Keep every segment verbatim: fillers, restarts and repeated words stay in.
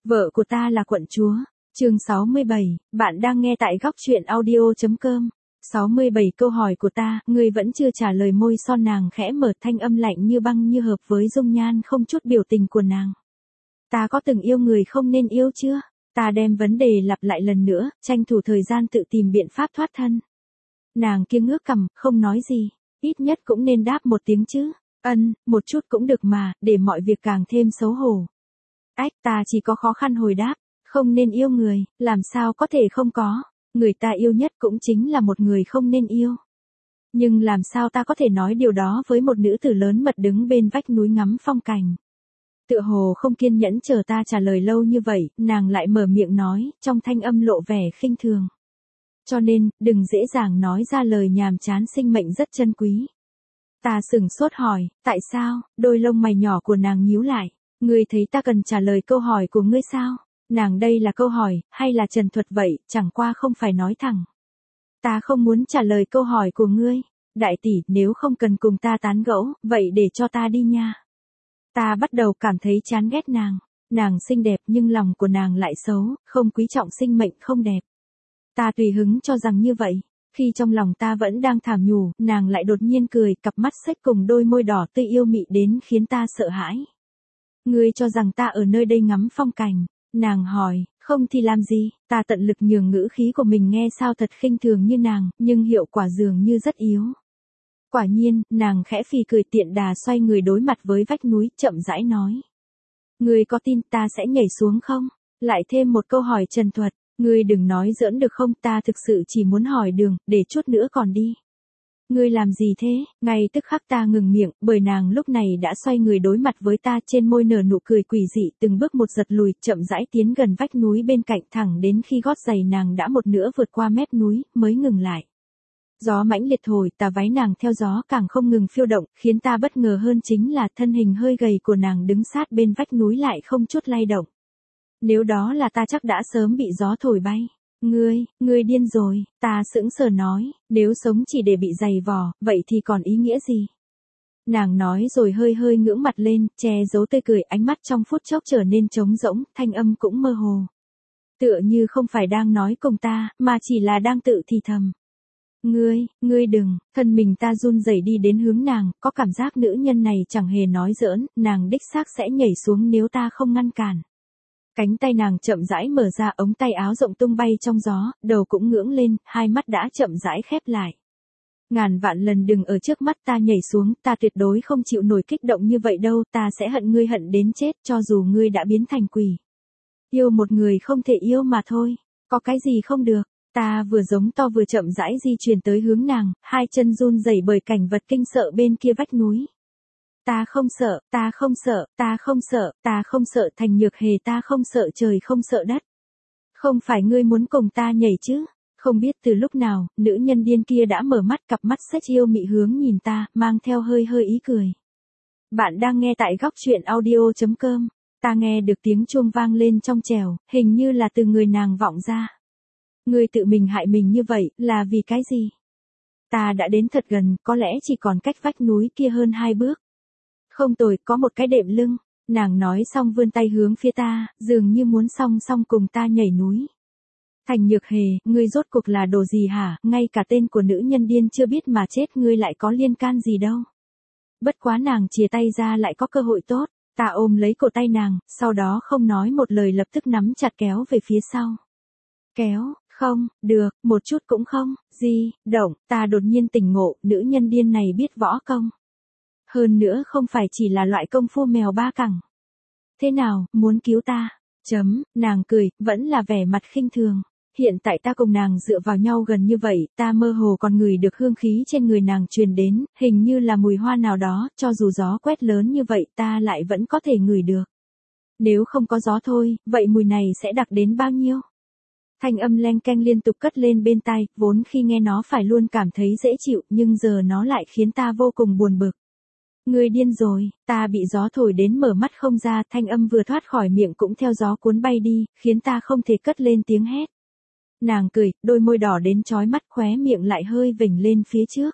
Vợ của ta là quận chúa. Chương sáu mươi bảy, bạn đang nghe tại góc truyện audio chấm com. sáu mươi bảy câu hỏi của ta, ngươi vẫn chưa trả lời. Môi son nàng khẽ mở, thanh âm lạnh như băng như hợp với dung nhan không chút biểu tình của nàng. Ta có từng yêu người không nên yêu chưa? Ta đem vấn đề lặp lại lần nữa, tranh thủ thời gian tự tìm biện pháp thoát thân. Nàng kia ngước cằm, không nói gì. Ít nhất cũng nên đáp một tiếng chứ. Ân, một chút cũng được mà, để mọi việc càng thêm xấu hổ. Ách, ta chỉ có khó khăn hồi đáp. Không nên yêu người, làm sao có thể không có. Người ta yêu nhất cũng chính là một người không nên yêu. Nhưng làm sao ta có thể nói điều đó với một nữ tử lớn mật đứng bên vách núi ngắm phong cảnh. Tựa hồ không kiên nhẫn chờ ta trả lời lâu như vậy, nàng lại mở miệng nói, trong thanh âm lộ vẻ khinh thường. Cho nên, đừng dễ dàng nói ra lời nhàm chán, sinh mệnh rất chân quý. Ta sửng sốt hỏi, tại sao? Đôi lông mày nhỏ của nàng nhíu lại. Ngươi thấy ta cần trả lời câu hỏi của ngươi sao? Nàng đây là câu hỏi, hay là trần thuật vậy, chẳng qua không phải nói thẳng. Ta không muốn trả lời câu hỏi của ngươi. Đại tỷ, nếu không cần cùng ta tán gẫu, vậy để cho ta đi nha. Ta bắt đầu cảm thấy chán ghét nàng. Nàng xinh đẹp nhưng lòng của nàng lại xấu, không quý trọng sinh mệnh không đẹp. Ta tùy hứng cho rằng như vậy. Khi trong lòng ta vẫn đang thảm nhủ, nàng lại đột nhiên cười, cặp mắt xếch cùng đôi môi đỏ tươi yêu mị đến khiến ta sợ hãi. Ngươi cho rằng ta ở nơi đây ngắm phong cảnh. Nàng hỏi, không thì làm gì? Ta tận lực nhường ngữ khí của mình nghe sao thật khinh thường như nàng, nhưng hiệu quả dường như rất yếu. Quả nhiên, nàng khẽ phì cười tiện đà xoay người đối mặt với vách núi, chậm rãi nói. Ngươi có tin ta sẽ nhảy xuống không? Lại thêm một câu hỏi trần thuật, ngươi đừng nói giỡn được không, ta thực sự chỉ muốn hỏi đường, để chút nữa còn đi. Ngươi làm gì thế? Ngay tức khắc ta ngừng miệng, bởi nàng lúc này đã xoay người đối mặt với ta, trên môi nở nụ cười quỷ dị, từng bước một giật lùi, chậm rãi tiến gần vách núi bên cạnh, thẳng đến khi gót giày nàng đã một nửa vượt qua mép núi, mới ngừng lại. Gió mãnh liệt thổi, tà váy nàng theo gió càng không ngừng phiêu động, khiến ta bất ngờ hơn chính là thân hình hơi gầy của nàng đứng sát bên vách núi lại không chút lay động. Nếu đó là ta chắc đã sớm bị gió thổi bay. Ngươi, ngươi điên rồi, ta sững sờ nói, nếu sống chỉ để bị giày vò, vậy thì còn ý nghĩa gì? Nàng nói rồi hơi hơi ngưỡng mặt lên, che giấu tươi cười, ánh mắt trong phút chốc trở nên trống rỗng, thanh âm cũng mơ hồ. Tựa như không phải đang nói cùng ta, mà chỉ là đang tự thì thầm. Ngươi, ngươi đừng, thân mình ta run rẩy đi đến hướng nàng, có cảm giác nữ nhân này chẳng hề nói giỡn, nàng đích xác sẽ nhảy xuống nếu ta không ngăn cản. Cánh tay nàng chậm rãi mở ra, ống tay áo rộng tung bay trong gió, đầu cũng ngưỡng lên, hai mắt đã chậm rãi khép lại. Ngàn vạn lần đừng ở trước mắt ta nhảy xuống, ta tuyệt đối không chịu nổi kích động như vậy đâu, ta sẽ hận ngươi hận đến chết, cho dù ngươi đã biến thành quỷ. Yêu một người không thể yêu mà thôi, có cái gì không được. Ta vừa giống to vừa chậm rãi di chuyển tới hướng nàng, hai chân run rẩy bởi cảnh vật kinh sợ bên kia vách núi. Ta không sợ, ta không sợ, ta không sợ, ta không sợ Thành Nhược Hề, ta không sợ trời, không sợ đất. Không phải ngươi muốn cùng ta nhảy chứ? Không biết từ lúc nào, nữ nhân điên kia đã mở mắt, cặp mắt sách yêu mị hướng nhìn ta, mang theo hơi hơi ý cười. Bạn đang nghe tại góc truyện audio chấm com. Ta nghe được tiếng chuông vang lên trong trẻo, hình như là từ người nàng vọng ra. Ngươi tự mình hại mình như vậy, là vì cái gì? Ta đã đến thật gần, có lẽ chỉ còn cách vách núi kia hơn hai bước. Không tồi, có một cái đệm lưng. Nàng nói xong vươn tay hướng phía ta, dường như muốn song song cùng ta nhảy núi. Thành Nhược Hề, ngươi rốt cuộc là đồ gì hả? Ngay cả tên của nữ nhân điên chưa biết mà chết ngươi lại có liên can gì đâu. Bất quá nàng chìa tay ra lại có cơ hội tốt. Ta ôm lấy cổ tay nàng, sau đó không nói một lời lập tức nắm chặt kéo về phía sau. Kéo, không, được, một chút cũng không, gì, động, ta đột nhiên tỉnh ngộ, nữ nhân điên này biết võ công. Hơn nữa không phải chỉ là loại công phu mèo ba cẳng. Thế nào, muốn cứu ta? Chấm, nàng cười, vẫn là vẻ mặt khinh thường. Hiện tại ta cùng nàng dựa vào nhau gần như vậy, ta mơ hồ còn ngửi được hương khí trên người nàng truyền đến, hình như là mùi hoa nào đó, cho dù gió quét lớn như vậy ta lại vẫn có thể ngửi được. Nếu không có gió thôi, vậy mùi này sẽ đặc đến bao nhiêu? Thanh âm leng keng liên tục cất lên bên tai, vốn khi nghe nó phải luôn cảm thấy dễ chịu, nhưng giờ nó lại khiến ta vô cùng buồn bực. Ngươi điên rồi, ta bị gió thổi đến mở mắt không ra, thanh âm vừa thoát khỏi miệng cũng theo gió cuốn bay đi, khiến ta không thể cất lên tiếng hét. Nàng cười, đôi môi đỏ đến chói mắt, khóe miệng lại hơi vểnh lên phía trước.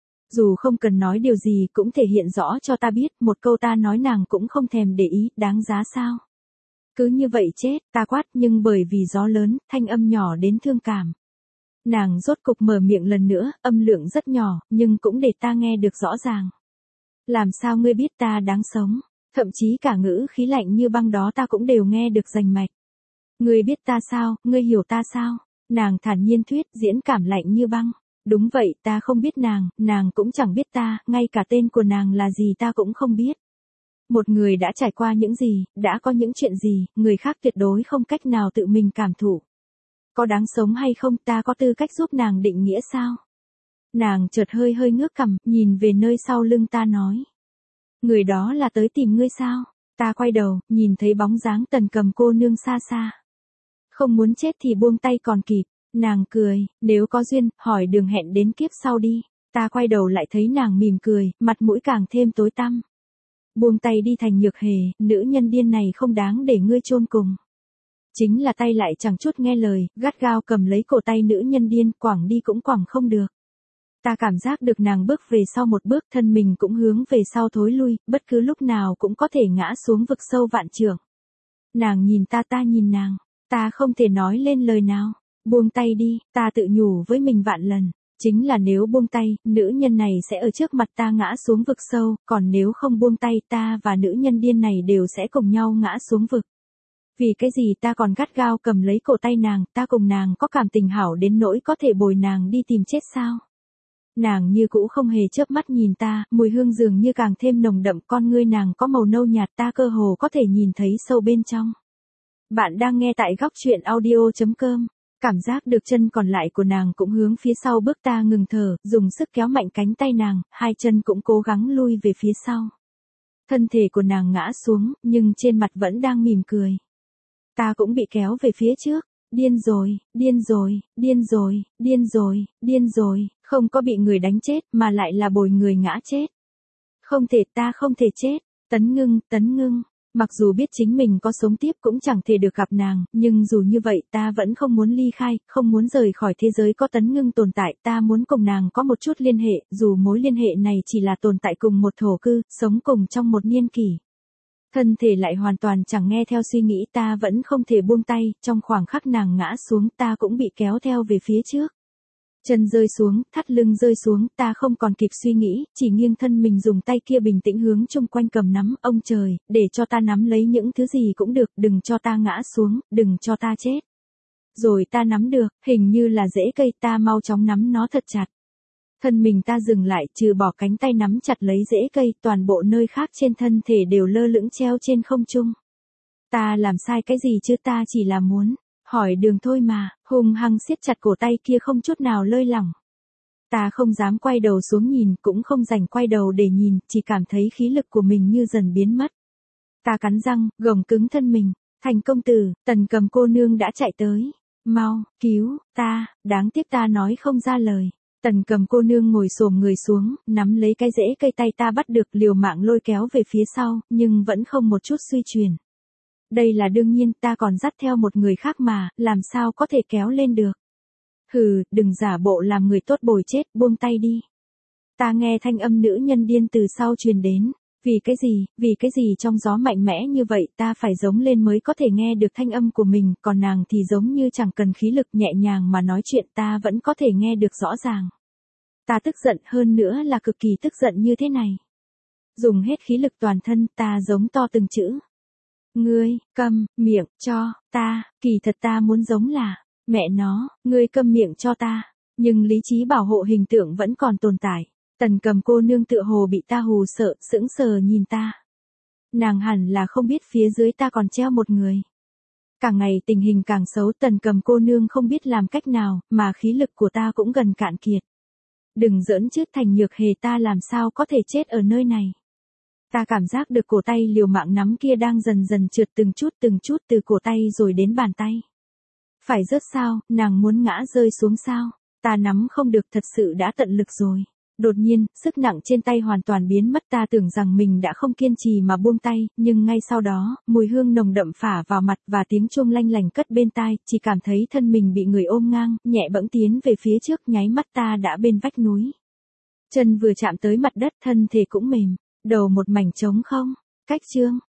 Dù không cần nói điều gì cũng thể hiện rõ cho ta biết, một câu ta nói nàng cũng không thèm để ý, đáng giá sao? Cứ như vậy chết, ta quát nhưng bởi vì gió lớn, thanh âm nhỏ đến thương cảm. Nàng rốt cục mở miệng lần nữa, âm lượng rất nhỏ, nhưng cũng để ta nghe được rõ ràng. Làm sao ngươi biết ta đáng sống, thậm chí cả ngữ khí lạnh như băng đó ta cũng đều nghe được rành mạch. Ngươi biết ta sao, ngươi hiểu ta sao? Nàng thản nhiên thuyết, diễn cảm lạnh như băng. Đúng vậy, ta không biết nàng, nàng cũng chẳng biết ta, ngay cả tên của nàng là gì ta cũng không biết. Một người đã trải qua những gì, đã có những chuyện gì, người khác tuyệt đối không cách nào tự mình cảm thụ. Có đáng sống hay không, ta có tư cách giúp nàng định nghĩa sao? Nàng chợt hơi hơi ngước cằm, nhìn về nơi sau lưng ta nói. Người đó là tới tìm ngươi sao? Ta quay đầu, nhìn thấy bóng dáng Tần Cầm cô nương xa xa. Không muốn chết thì buông tay còn kịp. Nàng cười, nếu có duyên, hỏi đường hẹn đến kiếp sau đi. Ta quay đầu lại thấy nàng mỉm cười, mặt mũi càng thêm tối tăm. Buông tay đi Thành Nhược Hề, nữ nhân điên này không đáng để ngươi chôn cùng. Chính là tay lại chẳng chút nghe lời, gắt gao cầm lấy cổ tay nữ nhân điên, quẳng đi cũng quẳng không được. Ta cảm giác được nàng bước về sau một bước, thân mình cũng hướng về sau thối lui, bất cứ lúc nào cũng có thể ngã xuống vực sâu vạn trượng. Nàng nhìn ta, ta nhìn nàng, ta không thể nói lên lời nào. Buông tay đi, ta tự nhủ với mình vạn lần. Chính là nếu buông tay, nữ nhân này sẽ ở trước mặt ta ngã xuống vực sâu, còn nếu không buông tay ta và nữ nhân điên này đều sẽ cùng nhau ngã xuống vực. Vì cái gì ta còn gắt gao cầm lấy cổ tay nàng, ta cùng nàng có cảm tình hảo đến nỗi có thể bồi nàng đi tìm chết sao? Nàng như cũ không hề chớp mắt nhìn ta, mùi hương dường như càng thêm nồng đậm, con ngươi nàng có màu nâu nhạt, ta cơ hồ có thể nhìn thấy sâu bên trong. Bạn đang nghe tại góc truyện audio chấm com. Cảm giác được chân còn lại của nàng cũng hướng phía sau bước, ta ngừng thở, dùng sức kéo mạnh cánh tay nàng, hai chân cũng cố gắng lui về phía sau. Thân thể của nàng ngã xuống, nhưng trên mặt vẫn đang mỉm cười. Ta cũng bị kéo về phía trước. Điên rồi, điên rồi, điên rồi, điên rồi, điên rồi, không có bị người đánh chết mà lại là bồi người ngã chết. Không thể, ta không thể chết. Tấn Ngưng, Tấn Ngưng. Mặc dù biết chính mình có sống tiếp cũng chẳng thể được gặp nàng, nhưng dù như vậy ta vẫn không muốn ly khai, không muốn rời khỏi thế giới có Tấn Ngưng tồn tại, ta muốn cùng nàng có một chút liên hệ, dù mối liên hệ này chỉ là tồn tại cùng một thổ cư, sống cùng trong một niên kỷ. Thân thể lại hoàn toàn chẳng nghe theo suy nghĩ, ta vẫn không thể buông tay, trong khoảng khắc nàng ngã xuống ta cũng bị kéo theo về phía trước. Chân rơi xuống, thắt lưng rơi xuống, ta không còn kịp suy nghĩ, chỉ nghiêng thân mình dùng tay kia bình tĩnh hướng chung quanh cầm nắm, ông trời, để cho ta nắm lấy những thứ gì cũng được, đừng cho ta ngã xuống, đừng cho ta chết. Rồi ta nắm được, hình như là rễ cây, ta mau chóng nắm nó thật chặt. Thân mình ta dừng lại, trừ bỏ cánh tay nắm chặt lấy rễ cây, toàn bộ nơi khác trên thân thể đều lơ lửng treo trên không trung. Ta làm sai cái gì chứ, ta chỉ là muốn hỏi đường thôi mà, hung hăng siết chặt cổ tay kia không chút nào lơi lỏng. Ta không dám quay đầu xuống nhìn, cũng không rảnh quay đầu để nhìn, chỉ cảm thấy khí lực của mình như dần biến mất. Ta cắn răng, gồng cứng thân mình. Thành công tử, Tần Cầm cô nương đã chạy tới. Mau, cứu, ta, đáng tiếc ta nói không ra lời. Tần Cầm cô nương ngồi xổm người xuống, nắm lấy cái rễ cây, tay ta bắt được, liều mạng lôi kéo về phía sau, nhưng vẫn không một chút suy chuyển. Đây là đương nhiên, ta còn dắt theo một người khác mà, làm sao có thể kéo lên được. Hừ, đừng giả bộ làm người tốt bồi chết, buông tay đi. Ta nghe thanh âm nữ nhân điên từ sau truyền đến. Vì cái gì, vì cái gì trong gió mạnh mẽ như vậy, ta phải giống lên mới có thể nghe được thanh âm của mình, còn nàng thì giống như chẳng cần khí lực, nhẹ nhàng mà nói chuyện, ta vẫn có thể nghe được rõ ràng. Ta tức giận, hơn nữa là cực kỳ tức giận như thế này. Dùng hết khí lực toàn thân, ta giống to từng chữ. Ngươi, câm, miệng, cho, ta, kỳ thật ta muốn giống là, mẹ nó, ngươi câm miệng cho ta, nhưng lý trí bảo hộ hình tượng vẫn còn tồn tại. Tần Cầm cô nương tựa hồ bị ta hù sợ, sững sờ nhìn ta. Nàng hẳn là không biết phía dưới ta còn treo một người. Càng ngày tình hình càng xấu, Tần Cầm cô nương không biết làm cách nào, mà khí lực của ta cũng gần cạn kiệt. Đừng giỡn chứ, Thành Nhược Hề, ta làm sao có thể chết ở nơi này. Ta cảm giác được cổ tay liều mạng nắm kia đang dần dần trượt từng chút từng chút từ cổ tay rồi đến bàn tay. Phải rớt sao, nàng muốn ngã rơi xuống sao, ta nắm không được, thật sự đã tận lực rồi. Đột nhiên, sức nặng trên tay hoàn toàn biến mất, ta tưởng rằng mình đã không kiên trì mà buông tay, nhưng ngay sau đó, mùi hương nồng đậm phả vào mặt và tiếng chuông lanh lành cất bên tai, chỉ cảm thấy thân mình bị người ôm ngang, nhẹ bẫng tiến về phía trước, nháy mắt ta đã bên vách núi. Chân vừa chạm tới mặt đất, thân thể cũng mềm, đầu một mảnh trống không. Cách chương